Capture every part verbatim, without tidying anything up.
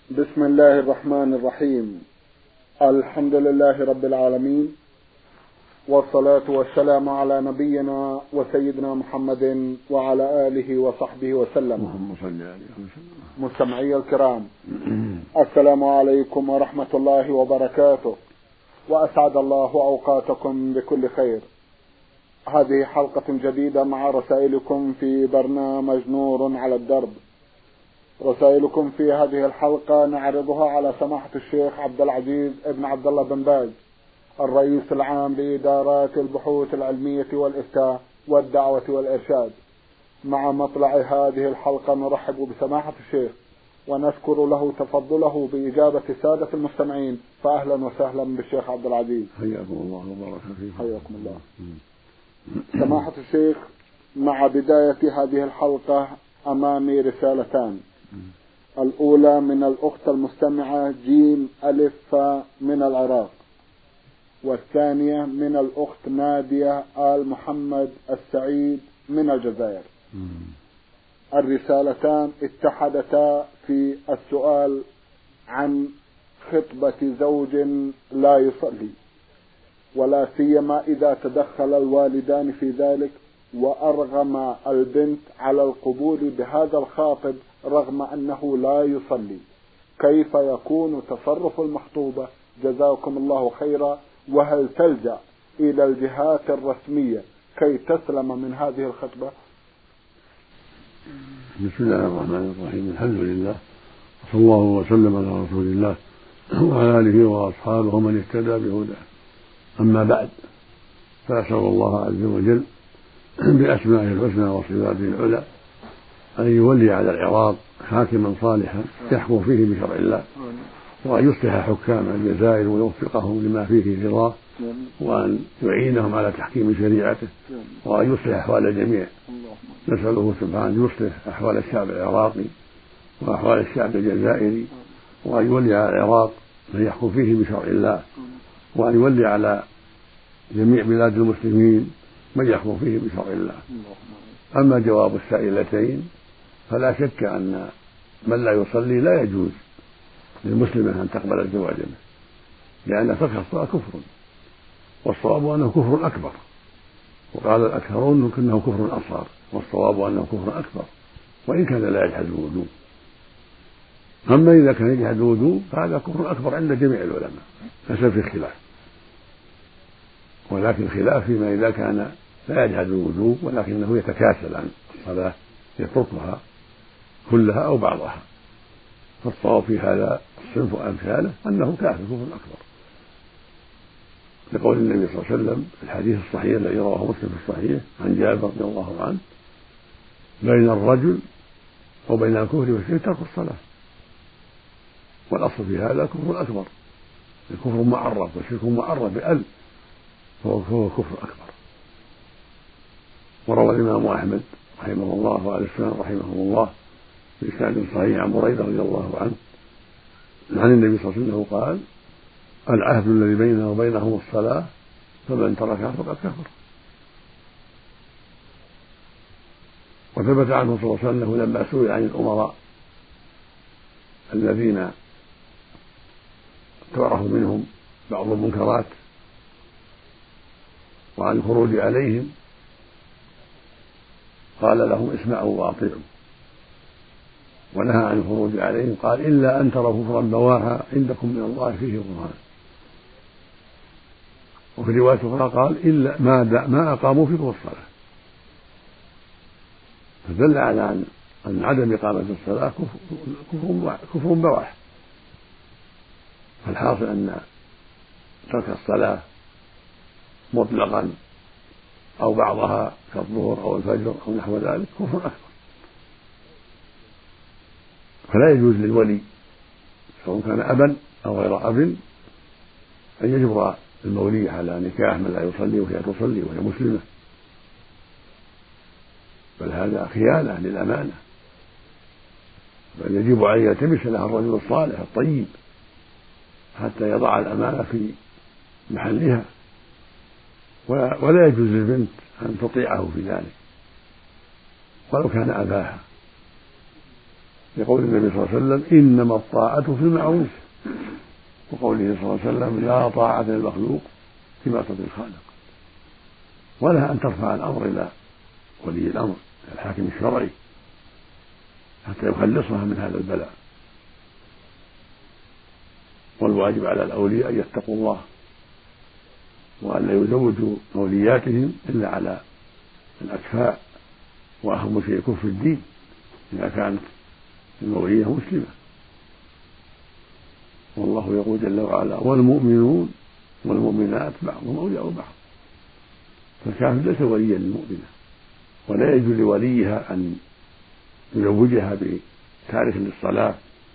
بسم الله الرحمن الرحيم. الحمد لله رب العالمين، والصلاة والسلام على نبينا وسيدنا محمد وعلى آله وصحبه وسلم. مستمعي الكرام، السلام عليكم ورحمة الله وبركاته، وأسعد الله أوقاتكم بكل خير. هذه حلقة جديدة مع رسائلكم في برنامج نور على الدرب. رسائلكم في هذه الحلقة نعرضها على سماحة الشيخ عبد العزيز ابن عبد الله بن باز، الرئيس العام لإدارات البحوث العلمية والإفتاء والدعوة والإرشاد. مع مطلع هذه الحلقة نرحب بسماحة الشيخ ونشكر له تفضله بإجابة السادة المستمعين، فأهلا وسهلا بالشيخ عبد العزيز. حياكم الله وبارك فيكم. حياكم الله. سماحة الشيخ، مع بداية هذه الحلقة أمامي رسالتان. الأولى من الأخت المستمعة جيم ألف فا من العراق، والثانية من الأخت نادية آل محمد السعيد من الجزائر. الرسالتان اتحدتا في السؤال عن خطبة زوج لا يصلي، ولا سيما إذا تدخل الوالدان في ذلك وأرغم البنت على القبول بهذا الخاطب رغم أنه لا يصلي. كيف يكون تصرف المخطوبة؟ جزاكم الله خيرا. وهل تلجأ إلى الجهات الرسمية كي تسلم من هذه الخطبة؟ بسم الله الرحمن الرحيم. الحمد لله، وصلى الله وسلم على رسول الله وعلى آله وأصحابه ومن اهتدى بهداه. أما بعد، فأسأل الله عز وجل بأسمائه الحسنى وصفاته العلى أن يولي على العراق حاكما صالحا يحكم فيه بشرع الله، وأن يصلح حكام الجزائر ويوفقهم لما فيه رضاه، وأن يعينهم على تحكيم شريعته، وأن يصلح أحوال الجميع. نسأله سبحانه أن يصلح أحوال الشعب العراقي وأحوال الشعب الجزائري، وأن يولي على العراق من يحكم فيه بشرع الله، وأن يولي على جميع بلاد المسلمين من يحكم فيه بشرع الله. أما جواب السائلتين، فلا شك أن من لا يصلي لا يجوز للمسلمة أن تقبل الزواج منه، لأن ترك الصلاة كفر، والصواب أنه كفر أكبر، وقال الأكثرون إنه كفر أصغر، والصواب أنه كفر أكبر وإن كان لا يجحد الوجوب. أما إذا كان يجحد الوجوب فهذا كفر أكبر عند جميع العلماء، ليس في خلاف، ولكن خلاف فيما إذا كان لا يجحد الوجوب ولكنه يتكاسل عن الصلاة، يتركها كلها أو بعضها. فالصواب في هذا الصنف أمثاله أنه كافر كفر أكبر، لقول النبي صلى الله عليه وسلم في الحديث الصحيح الذي رواه مسلم في الصحيح عن جابر رضي الله عنه: بين الرجل وبين الكفر والشرك ترك الصلاة. والأصل في هذا كفر أكبر، الكفر معرف والشرك معرف بأل، فهو كفر أكبر. وروى الإمام أحمد رحمه الله وآل السنة رحمه الله بإسناد صحيح عن بريدة رضي الله عنه عن النبي صلى الله عليه وسلم قال: العهد الذي بيننا وبينهم الصلاة، فمن تركها فقد كفر. وثبت عنه صلى الله عليه وسلم لما سئل عن الأمراء الذين تعرف منهم بعض المنكرات وعن الخروج عليهم، قال لهم: اسمعوا وأطيعوا. ونهى عن الخروج عليهم، قال: إلا أن تروا كفرا بواحا عندكم من الله فيه برهان. وفي رواية أخرى قال: إلا ما, ما أقاموا فيكم الصلاة. فدل على أن عدم إقامة الصلاة كفر, كفر بواح. فالحاصل أن ترك الصلاة مطلقا أو بعضها كالظهر أو الفجر أو نحو ذلك كفر أكبر. فلا يجوز للولي سواء كان أبا أو غير أب أن يجبر المولي على نكاح من لا يصلي وهي تصلي وهي مسلمة، بل هذا خيانة للأمانة، بل يجب عليه يلتمس لها الرجل الصالح الطيب حتى يضع الأمانة في محلها، ولا يجوز للبنت أن تطيعه في ذلك ولو كان أباها. لقول النبي صلى الله عليه وسلم إنما الطاعة في المعروف، وقوله صلى الله عليه وسلم لا طاعة للمخلوق في معصية الخالق. ولها أن ترفع الأمر إلى ولي الأمر الحاكم الشرعي حتى يخلصها من هذا البلاء. والواجب على الأولياء أن يتقوا الله وأن لا يزوجوا مولياتهم إلا على الأكفاء وأهم شيء كفر الدين إذا كانت المولية مسلمة. والله يقول جل وعلا والمؤمنون والمؤمنات بعضهم أولياء بعض، فالكافر ليس وليا للمؤمنة، ولا يجوز لوليها أن يزوجها بتارك للصلاة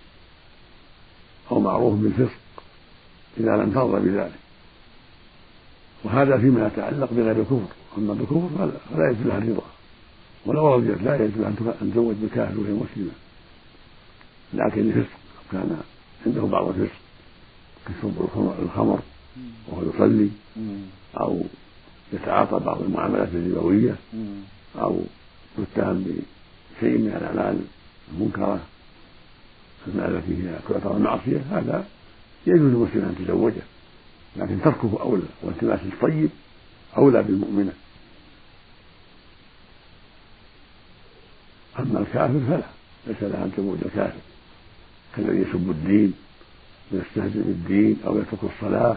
أو معروف بالفسق إذا لم ترضى بذلك. وهذا فيما يتعلق بغير الكفر، أما بالكفر فلا يجوز لها الرضا، ولو رضيت لا يجوز أن تزوج بالكافر وهي مسلمة، لكن الفسق كان عنده بعض الفسق كشرب الخمر وهو يصلي، أو يتعاطى بعض المعاملات الربوية، أو يتهم بشيء من الأعمال المنكرة التي هي تعتبر معصية، هذا يجوز للمسلم أن تزوجه، لكن تركه أولى، والتماس الطيب أولى بالمؤمنة. أما الكافر فلا ليس لها أن تزوج الكافر كالذي يسب الدين ويستهزئ بالدين أو يترك الصلاة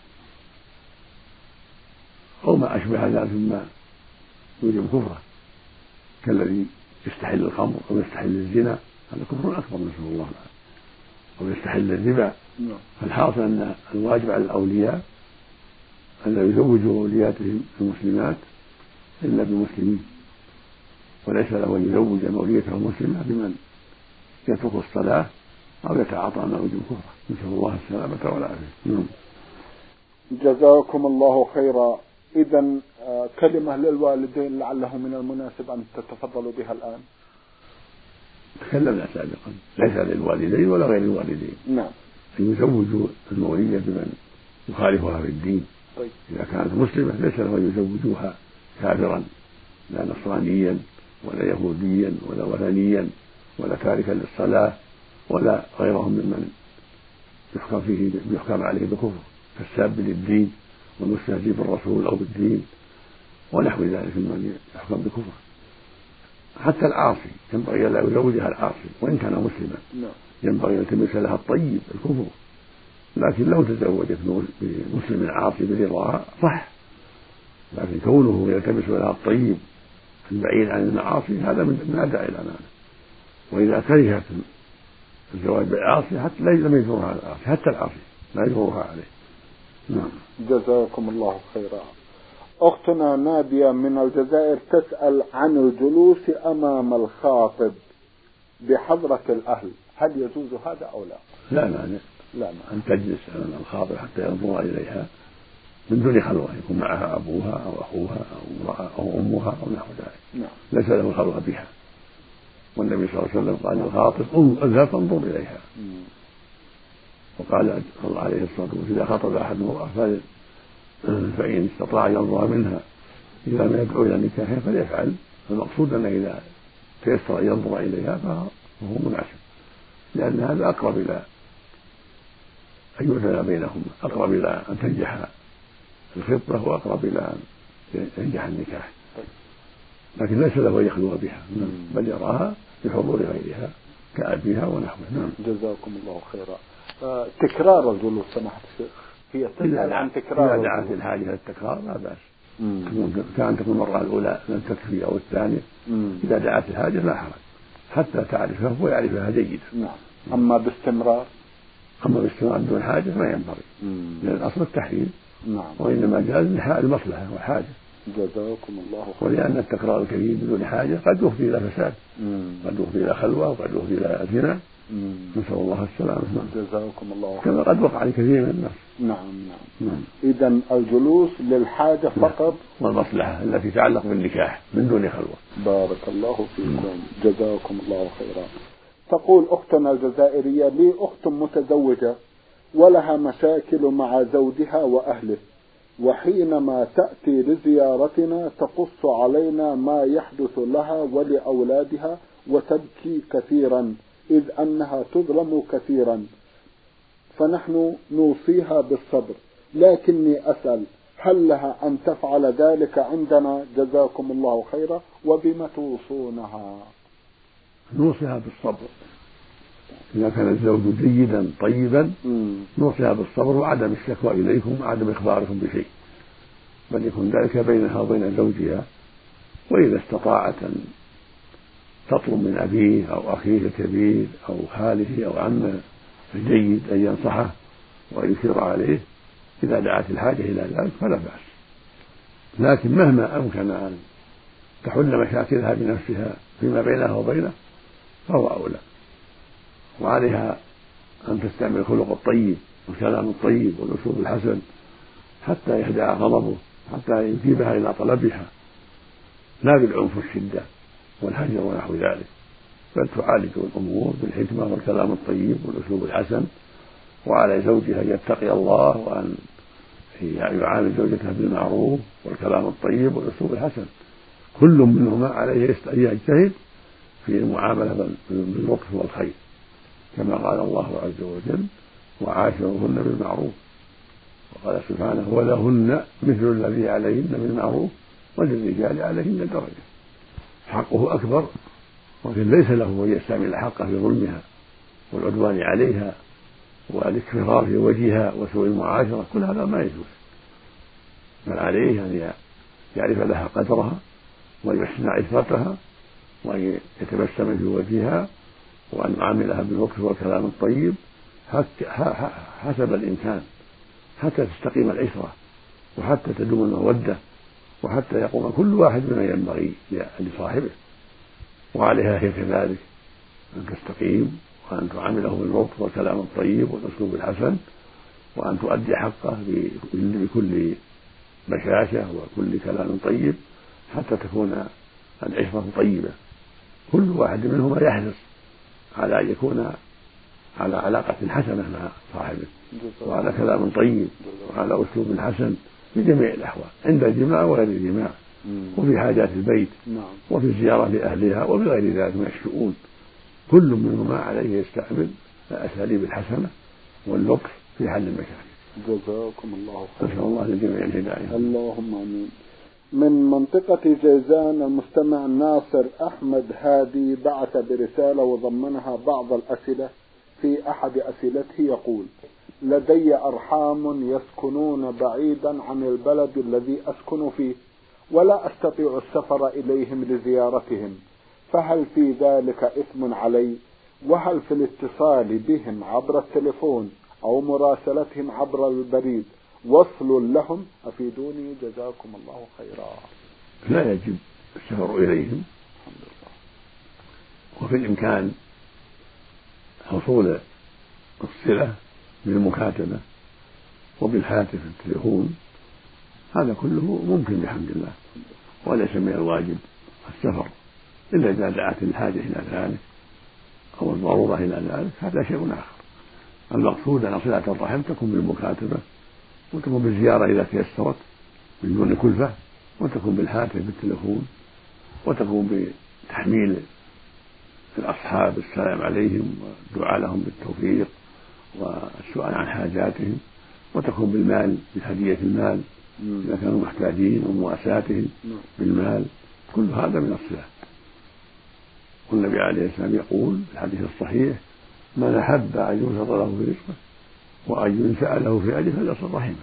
أو ما أشبه ذلك مما يوجب كفره، كالذي يستحل الخمر أو يستحل الزنا، هذا كفر أكبر نسأل الله العافية، أو يستحل الربا. فالحاصل أن الواجب على الأولياء أن لا يزوجوا أولياتهم المسلمات إلا بمسلمين، وليس له أن يزوج موليته المسلمة بمن يترك الصلاة أو يتعاطى ما يوجب كفره، نسأل الله السلامة والعافية. جزاكم الله خيرا. إذا كلمة للوالدين لعله من المناسب أن تتفضلوا بها الآن. تكلمنا سابقا، ليس للوالدين ولا غير الوالدين نعم أن يزوجوا المولية بمن يخالفها في الدين. طيب. إذا كانت مسلمة ليس له أن يزوجوها كافرا لا نصرانيا ولا يهوديا ولا وثنيا ولا تاركا للصلاة ولا غيرهم ممن يحكم فيه يحكم عليه بالكفر كالساب للدين والمستهزئ بالرسول أو بالدين ونحو ذلك ممن يحكم بالكفر. حتى العاصي ينبغي لا يزوجها العاصي وإن كان مسلما، ينبغي أن يلتمس لها الطيب الكفر، لكن لو تزوجت بمسلم عاصي برضاها صح، لكن كونه يلتمس لها الطيب البعيد عن المعاصي هذا من أداء الأمانة. وإذا كرهت الزواج بالعاصي حتى لم يجرها العاصي، حتى العاصي لا يجرها عليه. نعم. جزاكم الله خيرا. أختنا نادية من الجزائر تسأل عن الجلوس أمام الخاطب بحضرة الأهل، هل يجوز هذا أو لا؟ لا مانع لا مانع أن تجلس أمام الخاطب حتى ينظر إليها من دون خلوة، يكون معها أبوها أو أخوها أو امرأة أو أمها أو نحو ذلك. نعم. ليس له الخلوة بها، والنبي صلى الله عليه وسلم قال للخاطب اذهب فانظر إليها. مم. وقال صلى الله عليه وسلم إذا خطب أحد امرأة فإن استطاع ينظر منها إذا ما يدعو إلى نكاحها فليفعل. المقصود أنه إذا تيسر أن ينظر إليها فهو مناسب، لأن هذا أقرب إلى أن يؤثر بينهما، أقرب إلى أن تنجح الخطبة وأقرب إلى أن ينجح النكاح، لكن ليس له أن يخلو بها، بل يراها بحضور غيرها كأبيها ونحوه. نعم. جزاكم الله خيرا. آه تكرار الجلوس سماحة الشيخ، هي تسأل عن تكرار. إذا دعت الحاجة للتكرار لا بأس، كان تكون المرة الأولى لم تكفي أو الثانية، مم. إذا دعت الحاجة لا حرج حتى تعرفها ويعرفها جيدا. نعم. أما باستمرار أما باستمرار دون حاجة ما ينبغي، لأن الأصل التحريم. نعم. وإنما جاز المصلحة والحاجة. جزاكم الله خيرا. ولأن التكرار الكثير بدون حاجة قد يفضي إلى فساد، قد يفضي إلى خلوة وقد يفضي إلى زنا، نسأل الله السلامة. جزاكم الله خيرا. كما قد وقع لكثير من الناس. نعم نعم, نعم. إذا الجلوس للحاجة فقط والمصلحة التي تتعلق بالنكاح من دون خلوة. بارك الله فيكم. جزاكم الله خيرا. تقول أختنا الجزائرية لي أخت متزوجة ولها مشاكل مع زوجها وأهله، وحينما تأتي لزيارتنا تقص علينا ما يحدث لها ولأولادها وتبكي كثيرا إذ أنها تظلم كثيرا، فنحن نوصيها بالصبر، لكني أسأل هل لها أن تفعل ذلك عندنا؟ جزاكم الله خيرا. وبما توصونها؟ نوصيها بالصبر إذا كان الزوج جيدا طيبا، نوصيها بالصبر وعدم الشكوى إليكم وعدم إخباركم بشيء، بل يكون ذلك بينها وبين زوجها. وإذا استطاعت أن تطلب من أبيه أو أخيه الكبير أو خاله أو عمه الجيد أن ينصحه ويشير عليه إذا دعت الحاجة إلى ذلك فلا بأس، لكن مهما أمكن أن تحل مشاكلها بنفسها فيما بينها وبينه فهو أولى. وعليها أن تستعمل الخلق الطيب والكلام الطيب والأسلوب الحسن حتى يهدأ غضبه، حتى يجيبها إلى طلبها، لا بالعنف والشدة والهجر ونحو ذلك، بل تعالج الأمور بالحكمة والكلام الطيب والأسلوب الحسن. وعلى زوجها أن يتقي الله وأن يعامل زوجته بالمعروف والكلام الطيب والأسلوب الحسن، كل منهما عليه أن يجتهد في المعاملة باللطف والخير، كما قال الله عز وجل وعاشروهن بالمعروف، وقال سبحانه ولهن مثل الذي عليهن بالمعروف وللرجال عليهن درجة. حقه أكبر، ولكن ليس له أن يستعمل حقه في ظلمها والعدوان عليها والاكفار في وجهها وسوء المعاشرة، كل هذا ما يجوز، بل عليه أن يعرف لها قدرها ويحسن عشرتها وأن يتبسم في وجهها وأن يعاملها باللطف والكلام الطيب حسب الإمكان حتى تستقيم العشرة وحتى تدوم المودة وحتى يقوم كل واحد بما ينبغي لصاحبه. وعليها هي كذلك أن تستقيم وأن تعامله باللطف والكلام الطيب والأسلوب الحسن، وأن تؤدي حقه بكل بشاشة وكل كلام طيب حتى تكون العشرة طيبة. كل واحد منهما يحرص على أن يكون على علاقة حسنة مع صاحبه وعلى كلام طيب وعلى أسلوب حسن في جميع الأحوال، عند الجماع وغير الجماع، وفي حاجات البيت وفي الزيارة لأهلها وفي غير ذلك من الشؤون. كل منهما عليه يستعمل الأساليب الحسنة واللطف في حل المشاكل. جزاكم الله خيرا. نسأل الله للجميع الهداية. اللهم آمين. من منطقة جيزان المستمع ناصر أحمد هادي بعث برسالة وضمنها بعض الأسئلة. في أحد أسئلته يقول: لدي أرحام يسكنون بعيدا عن البلد الذي أسكن فيه ولا أستطيع السفر إليهم لزيارتهم، فهل في ذلك إثم علي؟ وهل في الاتصال بهم عبر التليفون أو مراسلتهم عبر البريد وصل لهم؟ أفيدوني جزاكم الله خيرا. لا يجب السفر إليهم، وفي الإمكان حصول الصلة بالمكاتبة وبالهاتف التليفون، هذا كله ممكن بحمد الله، وليس من الواجب السفر إلا إذا دعت الحاجة إلى ذلك أو الضرورة إلى ذلك، هذا شيء آخر. المقصود أن صلة الرحم تكون بالمكاتبة وتكون بالزيارة إذا تيسرت من دون كلفة، وتكون بالهاتف بالتليفون، وتكون بتحميل الأصحاب السلام عليهم والدعاء لهم بالتوفيق والسؤال عن حاجاتهم، وتكون بالمال بهدية المال إذا كانوا محتاجين ومواساتهم بالمال، كل هذا من الصلة. والنبي عليه السلام يقول في الحديث الصحيح: من أحب أن يبسط له في رزقه وأن ينسأ له في أجره فليصل رحمه.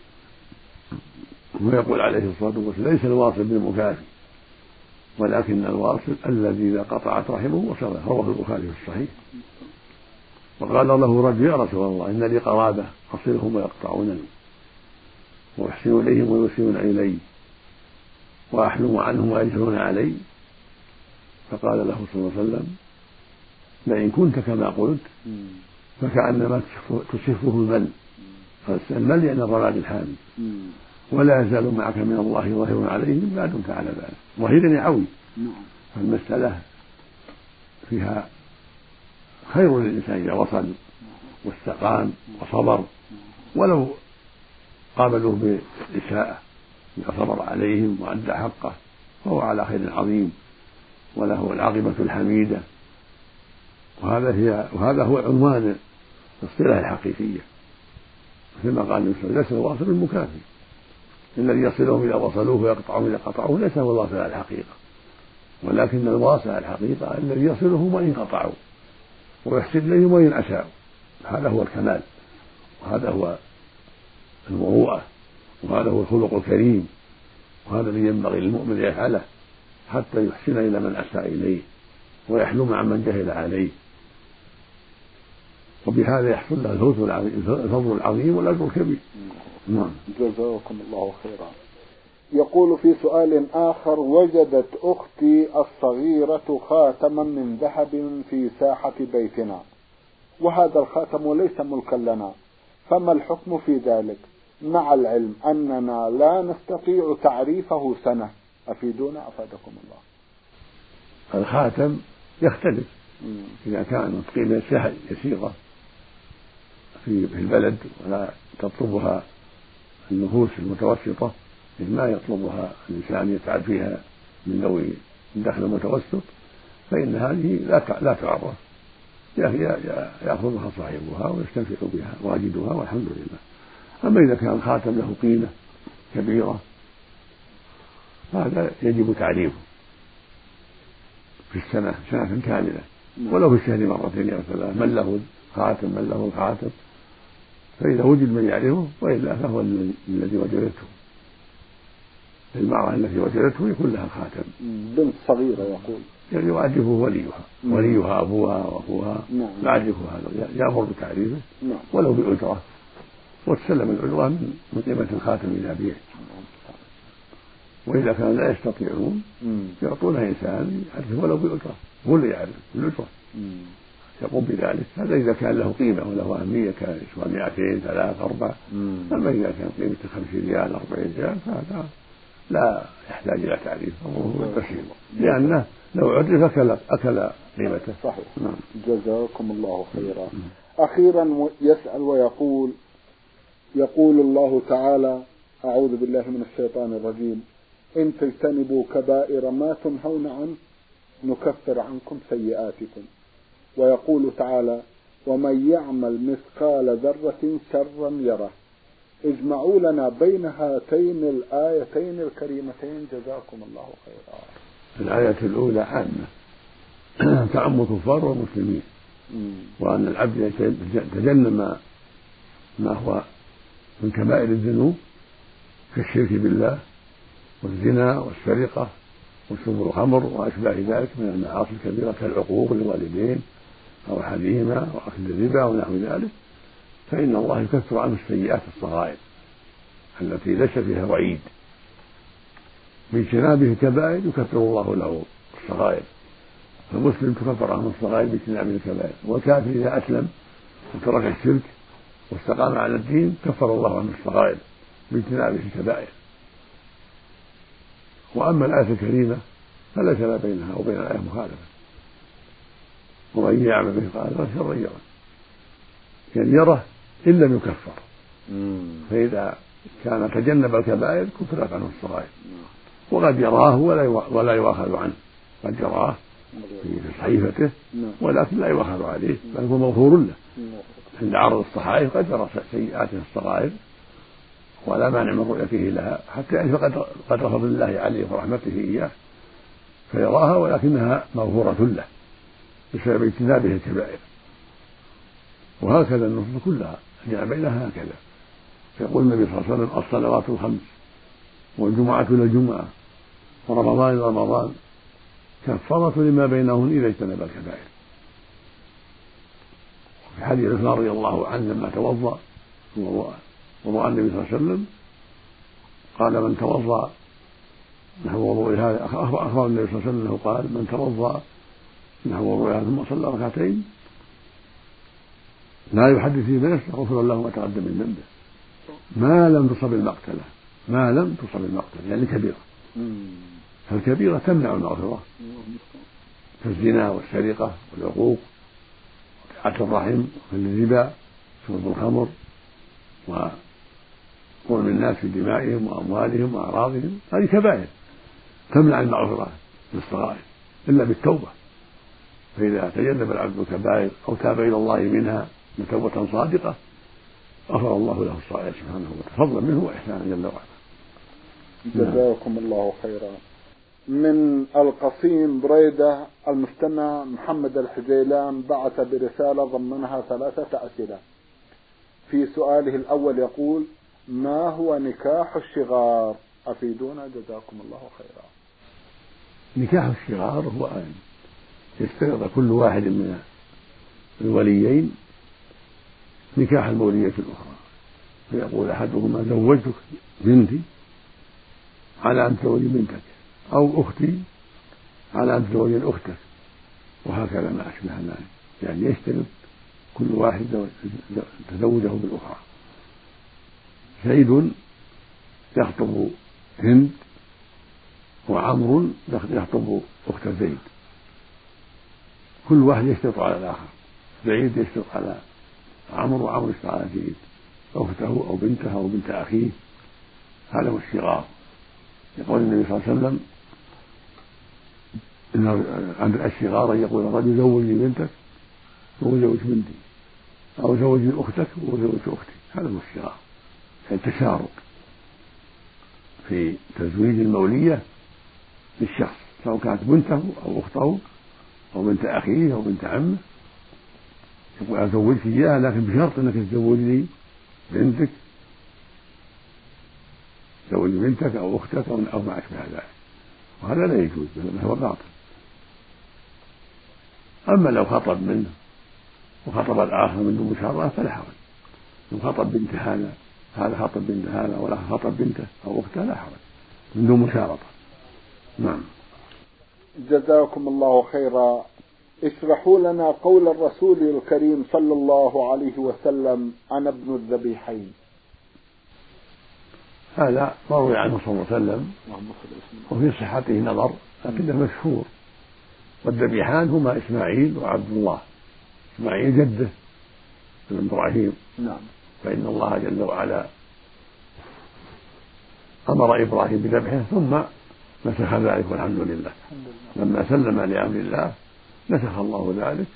ويقول عليه الصلاة والسلام: ليس الواصل بالمكافي ولكن الواصل الذي إذا قطعت رحمه وصله. رواه البخاري في الصحيح. وقال له رجل: يا رسول الله إن لي قرابة أصلهم ويقطعونني وأحسن إليهم ويسيئون إلي وأحلم عنهم ويجهلون علي. فقال له صلى الله عليه وسلم: لئن كنت كما قلت فكأنما تصفه المل، فالمل يعني الرماد الحامي، ولا يزال معك من الله ظهير عليهم ما دمت على ذلك. ظهير يعوي، فالمسألة فيها خير للإنسان إذا وصل واستقام وصبر، ولو قابلوه بالإساءة إذا صبر عليهم وأدى حقه فهو على خير عظيم وله العاقبة الحميدة. وهذا هي وهذا هو عنوان الصلة الحقيقية، كما قال النبي صلى الله عليه وسلم: ليس الواصل المكافئ، الذي يصلهم إذا وصلوه ويقطعهم إذا قطعوه ليس هو الواصل على الحقيقة، ولكن الواصل على الحقيقة الذي يصلهم وإن قطعوا ويحسن إليهم وإن أساءوا. هذا هو الكمال، وهذا هو المروءة، وهذا هو الخلق الكريم، وهذا الذي ينبغي للمؤمن يفعله حتى يحسن إلى من أساء إليه ويحلم عن من جهل عليه، وبهذا يحصل له الفضل العظيم والأجر الكبير. نعم. جزاكم الله خيرا. يقول في سؤال آخر: وجدت أختي الصغيرة خاتما من ذهب في ساحة بيتنا، وهذا الخاتم ليس ملكا لنا، فما الحكم في ذلك، مع العلم أننا لا نستطيع تعريفه سنة؟ أفيدونا أفادكم الله. الخاتم يختلف إذا كانت قيمة يسيرة في البلد ولا تطلبها النفوس المتوسطة، ما يطلبها الإنسان يتعب فيها من ذوي الدخل المتوسط، فإن هذه لا لا تعرف، يأخذها صاحبها ويستنفع بها واجدها والحمد لله. أما إذا كان خاتم له قيمة كبيرة هذا يجب تعريفه في السنة سنة كاملة، ولو في الشهر مرتين أو ثلاث، من له خاتم من له الخاتم، فإذا وجد من يعرفه وإلا فهو الذي وجدته، المرأة التي وجدته يكون لها خاتم. بنت صغيرة يقول يعني يعرفه وليها وليها أبوها وأخوها يعرفه هذا، يأمر بتعريفه ولو بأجرة، وتسلم الأجرة من قيمة الخاتم إذا بيع. وإذا كانوا لا يستطيعون يعطونها إنسان يعرفه ولو بأجرة، هو اللي يعرف بالأجرة يقوم بذلك. هذا إذا كان له قيمة وله أهمية كسواء مئتين ثلاث أربع. أما إذا كان قيمة خمسين ريال أربعين ريال فهذا لا يحتاج إلى تعريف، أمره بسيط، لأنه لو عرف أكل أكل قيمته. صحيح. نعم. جزاكم الله خيرا. أخيرا يسأل ويقول: يقول الله تعالى: أعوذ بالله من الشيطان الرجيم: إن تجتنبوا كبائر ما تنهون عنه نكفر عنكم سيئاتكم. ويقول تعالى: ومن يعمل مثقال ذرة شرا يره. اجمعوا لنا بين هاتين الآيتين الكريمتين جزاكم الله خيرا. الآية الأولى عامة تعم الكفار والمسلمين، وأن العبد يتجنب ما, ما هو من كبائر الذنوب كالشرك بالله والزنا والسرقة وشرب الخمر وأشباه ذلك من المعاصي الكبيرة كالعقوق للوالدين أو أحدهما وأكل الربا ونحو ذلك، فإن الله يكفر عنه السيئات الصغائر التي ليس فيها وعيد. باجتنابه الكبائر يكفر الله له الصغائر، فالمسلم تكفر عنه الصغائر باجتنابه الكبائر، والكافر إذا أسلم وترك الشرك واستقام على الدين كفر الله عنه الصغائر باجتنابه الكبائر. وأما الآية الكريمة فليس ما بينها وبين الآية مخالفة: ومن يعمل مثقال ذرة شرا يره، يعني يره إن لم يكفر، فإذا كان تجنب الكبائر كفرت عنه الصغائر. وقد يراه ولا يؤاخذ عنه، قد يراه في صحيفته ولكن لا يؤاخذ عليه، بل هو مغفور له عند عرض الصحائف. قد يرى سيئاته الصغائر ولا مانع من رؤيته لها حتى يعني قدر فضل الله عليه ورحمته إياه فيراها، ولكنها مغفورة له بسبب اجتنابه الكبائر. وهكذا النصوص كلها جاء بينها هكذا. فيقول النبي صلى الله عليه وسلم: الصلوات الخمس والجمعة إلى الجمعة ورمضان إلى رمضان كفارة لما بينهن إذا اجتنب الكبائر. في حديث عثمان رضي الله عنه لما توضأ وضوء النبي صلى الله عليه وسلم قال: من توضأ نحو وضوء هذا، أخبر النبي صلى الله عليه وسلم أنه قال: من توضأ نحو وضوء هذا ثم صلى ركعتين لا يحدث فيه بنفسه غفر له ما تقدم من ذنبه ما لم تصب المقتلة، ما لم تصب المقتلة يعني كبيرة. فالكبيرة تمنع المغفرة كالزنا والسرقة والعقوق وقطيعة الرحم والربا شرب الخمر وظلم الناس في دمائهم وأموالهم وأعراضهم، هذه كبائر تمنع المغفرة للصغائر إلا بالتوبة. فإذا تجنب العبد الكبائر أو تاب إلى الله منها توبة صادقة غفر الله له الصغائر سبحانه وتعالى فضلا منه وإحسانا جل وعلا. جزاكم الله خيرا. من القصيم بريدة المستمع محمد الحجيلان بعث برسالة ضمنها ثلاثة أسئلة. في سؤاله الأول يقول: ما هو نكاح الشغار؟ أفيدونا جزاكم الله خيرا. نكاح الشغار هو أن يشترط كل واحد من الوليين نكاح المولية الأخرى، فيقول أحدهما: زوجتك بنتي على أن تزوجي بنتك، أو أختي على أن تزوجي أختك، وهكذا ما أشبه ذلك، يعني يشترط كل واحد تزوجه بالأخرى. زيد يخطب هند، وعمر يخطب أخت زيد، كل واحد يشترط على الآخر. زيد يشترط على عمرو، وعمرو يشترط على زيد، أخته أو بنته أو بنت أخيه. هذا هو الشغار. يقول النبي صلى الله عليه وسلم: إن عند الشغار يقول الرجل: زوجني بنتك وزوج بنتي، أو زوجني أختك وزوج أختي. هذا هو الشغار، يعني التشارك في تزويج المولية للشخص، سواء كانت بنته أو أخته أو بنت أخيه أو بنت عمه. يقول: أزوجك إياها لكن بشرط أنك تزوجني بنتك، زوج بنتك أو أختك أو ما أشبه ذلك. وهذا لا يجوز، بل هو باطل. أما لو خطب منه وخطب الآخر من دون مشارطة فلا حرج. لو خطب بنت هذا، هذا خطب بنت هذا، ولا خطب بنته أو أخته، لا حرج من دون مشارطة. نعم. جزاكم الله خيرا. اشرحوا لنا قول الرسول الكريم صلى الله عليه وسلم: أنا ابن الذبيحين. هذا مروي عنه صلى الله عليه وسلم، وفي صحته نظر، لكنه مشهور. والذبيحان هما إسماعيل وعبد الله. إسماعيل جده ابن إبراهيم، نعم. فإن الله جل وعلا أمر إبراهيم بذبحه ثم نسخ ذلك، والحمد لله. لما سلم لأمر الله نسخ الله ذلك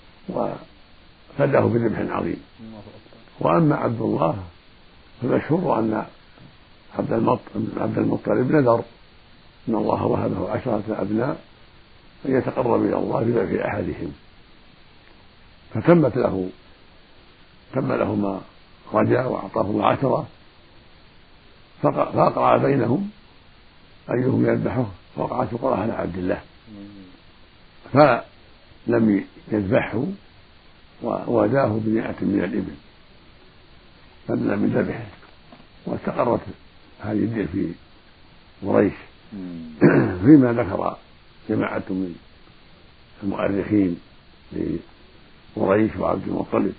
وفداه بذبح عظيم. وأما عبد الله فمشهور أن عبد المطلب نذر أن الله وهبه عشرة أبناء أن يتقرب إلى الله بذبح أحدهم، فتمت له تم له ما رجا وأعطاهم عشرة، فأقرع بينهم أيهم يذبحه، فوقعت القرعة على عبد الله فلم يذبحه، ووداه بمئة من الإبل بدلا من ذبحه، واستقرت هذه الدية في قريش. فيما ذكر جماعة من المؤرخين لقريش وعبد المطلب،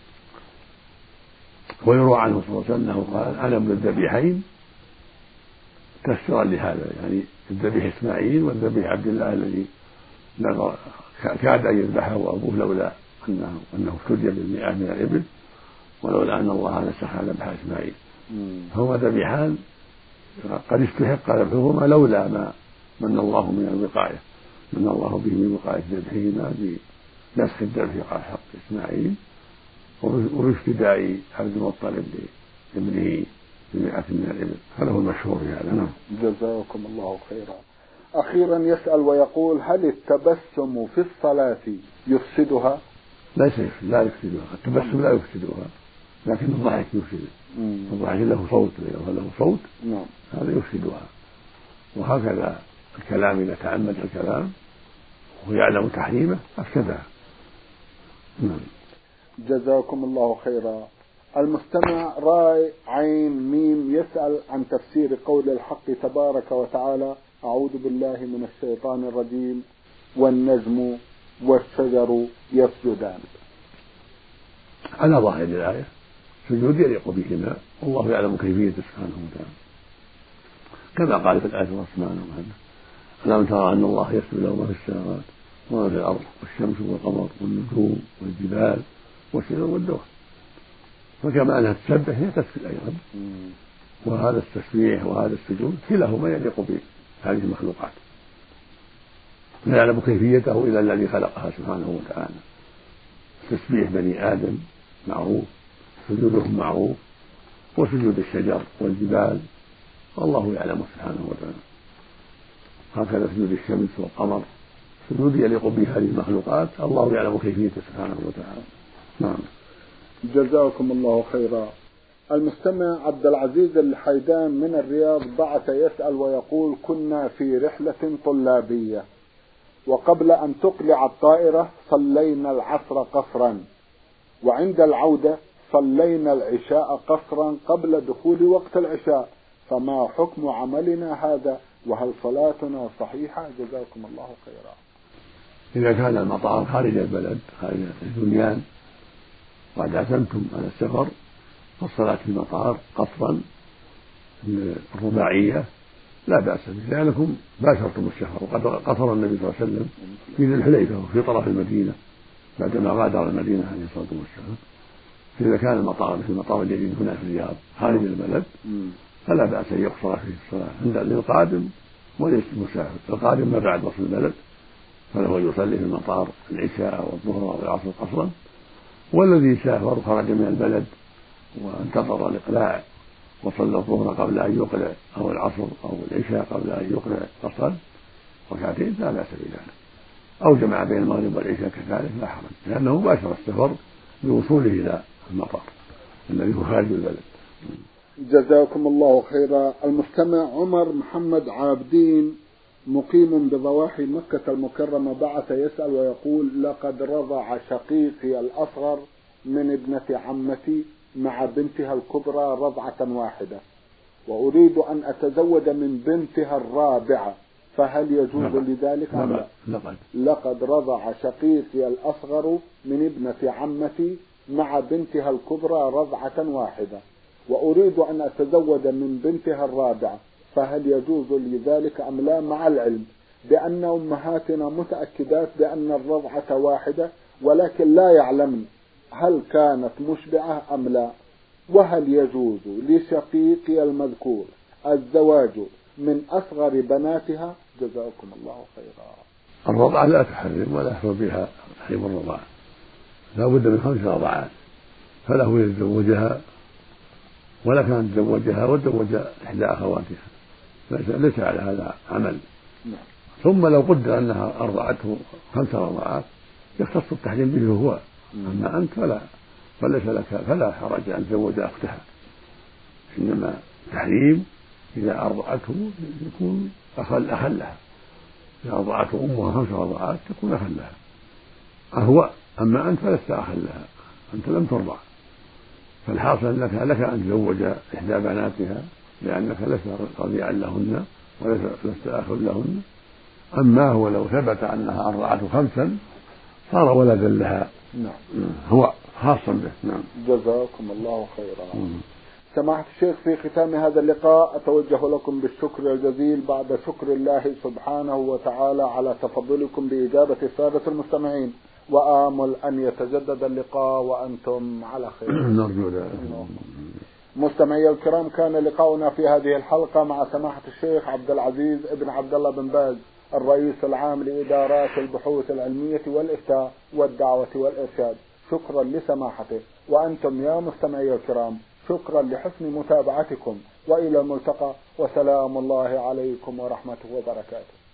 ويروى عنه صلى الله عليه وسلم أنه قال: أنا ابن الذبيحين، تفسيرا لهذا، يعني الذبيح إسماعيل والذبيح عبد الله الذي كاد أن يذبحه أبوه لولا أنه أنه افتدي بالمئة من الإبل، ولولا أن الله نسخ ذبح إسماعيل. فهما ذبيحان قد استحق ذبحهما لولا ما من الله من الوقاية، من الله به من وقاية ذبحهما بنسخ الذبح على حق إسماعيل وافتداء عبد المطلب لابنه بمئة من الإبل. هذا هو المشهور في هذا. نعم. جزاكم الله خيرا. أخيرا يسأل ويقول: هل التبسم في الصلاة يفسدها؟ ليس لا يفسدها، التبسم لا يفسدها، لكن الضحك يفسد. الضحك له صوت، له صوت نعم. هذا يفسدها. وهكذا الكلام إذا تعمد الكلام ويعلم تحريمه أفسدها. نعم. جزاكم الله خيرا. المستمع راي عين ميم يسأل عن تفسير قول الحق تبارك وتعالى: أعوذ بالله من الشيطان الرجيم، والنجم والشجر يسجدان. على ظاهر الآية سجود يليق بهما، والله يعلم كيفيته سبحانه وتعالى، كما قال في الآية سبحانه وتعالى: ألم ترى أن الله يسجد له ما في السماوات وما في الأرض والشمس والقمر والنجوم والجبال والشجر والدواب. فكما أنها تسبح هي تسجد أيضا، وهذا التسبيح وهذا السجود كلاهما يليق بهذه المخلوقات. لا يعلم كيفيته إلا الذي خلقها سبحانه وتعالى. تسبيح بني آدم معروف، سجودهم معروف، وسجود الشجر والجبال والله يعلم سبحانه وتعالى. هكذا سجود الشمس والقمر سجود يليق بهذه المخلوقات الله يعلم كيفيته سبحانه وتعالى. نعم. جزاكم الله خيرا. المستمع عبد العزيز الحيدان من الرياض بعث يسأل ويقول: كنا في رحلة طلابية، وقبل أن تقلع الطائرة صلينا العصر قصرا، وعند العودة صلينا العشاء قصرا قبل دخول وقت العشاء، فما حكم عملنا هذا؟ وهل صلاتنا صحيحة؟ جزاكم الله خيرا. إذا كان المطار خارج البلد خارج البنيان وقد عزمتم على السفر فالصلاة في المطار قصرا الرباعية لا بأس به، لأنكم باشرتم السفر، وقد قصر النبي صلى الله عليه وسلم في ذي الحليفة وفي طرف المدينة بعدما غادر المدينة عليه الصلاة والسلام. فإذا كان المطار في المطار الجديد هنا في الرياض خارج البلد فلا بأس أن يقصر فيه الصلاة عند للقادم وليس المسافر. القادم ما بعد وصل البلد فله يصلي في المطار العشاء والظهر والعصر قصرا، والذي سافر خرج من البلد وانتظر الإقلاع وصلى الظهر قبل أن يقلع أو العصر أو العشاء قبل أن يقلع قصرا ركعتين لا بأس بذلك، أو جمع بين المغرب والعشاء كذلك لا حرج، لأنه باشر السفر بوصوله إلى المطار الذي هو خارج البلد. جزاكم الله خيرا. المستمع عمر محمد عابدين مقيم بضواحي مكة المكرمة بعث يسأل ويقول: لقد رضع شقيقي الأصغر من ابنة عمتي مع بنتها الكبرى رضعة واحدة، وأريد أن أتزوج من بنتها الرابعة، فهل يجوز لذلك أم لا؟ لقد. لقد رضع شقيقي الأصغر من ابنة عمتي مع بنتها الكبرى رضعة واحدة، وأريد أن أتزوج من بنتها الرابعة، فهل يجوز لذلك أم لا؟ مع العلم بأن أمهاتنا متأكدات بأن الرضعة واحدة، ولكن لا يعلمن هل كانت مشبعة أم لا. وهل يجوز لشقيقي المذكور الزواج من أصغر بناتها؟ جزاكم الله خيرا. الرضعة لا تحرم ولا يحرم بها تحريم الرضاعة، لا بد من خمس رضعات، فله يتزوجها ولا كان تزوجها وتزوج إحدى أخواتها، ليس على هذا عمل. ثم لو قدر أنها أرضعته خمس رضعات يختص التحريم به هو، أما أنت فلا فليس لك فلا حرج أن تزوج أختها، إنما تحريم إذا أرضعته يكون أخل أخلها، إذا أرضعته أمها خمس رضعات تكون أخلها أهو، أما أنت فلست أخلها، أنت لم ترضع، فالحاصل لك لك أن تزوج إحدى بناتها لأنك لست رضيعا لهن ولست أخ لهن. أما هو لو ثبت أنها أرضعته خمسا صار ولدا لها. نعم. هو خاصا به. نعم. جزاكم الله خيرا. سماحة الشيخ، في ختام هذا اللقاء أتوجه لكم بالشكر الجزيل بعد شكر الله سبحانه وتعالى على تفضلكم بإجابة السادة المستمعين، وآمل أن يتجدد اللقاء وأنتم على خير. نرجو ذلك. مستمعي الكرام، كان لقاؤنا في هذه الحلقة مع سماحة الشيخ عبد العزيز ابن عبد الله بن باز الرئيس العام لإدارات البحوث العلمية والإفتاء والدعوة والإرشاد. شكرا لسماحته، وأنتم يا مستمعي الكرام شكرا لحسن متابعتكم، وإلى الملتقى، وسلام الله عليكم ورحمته وبركاته.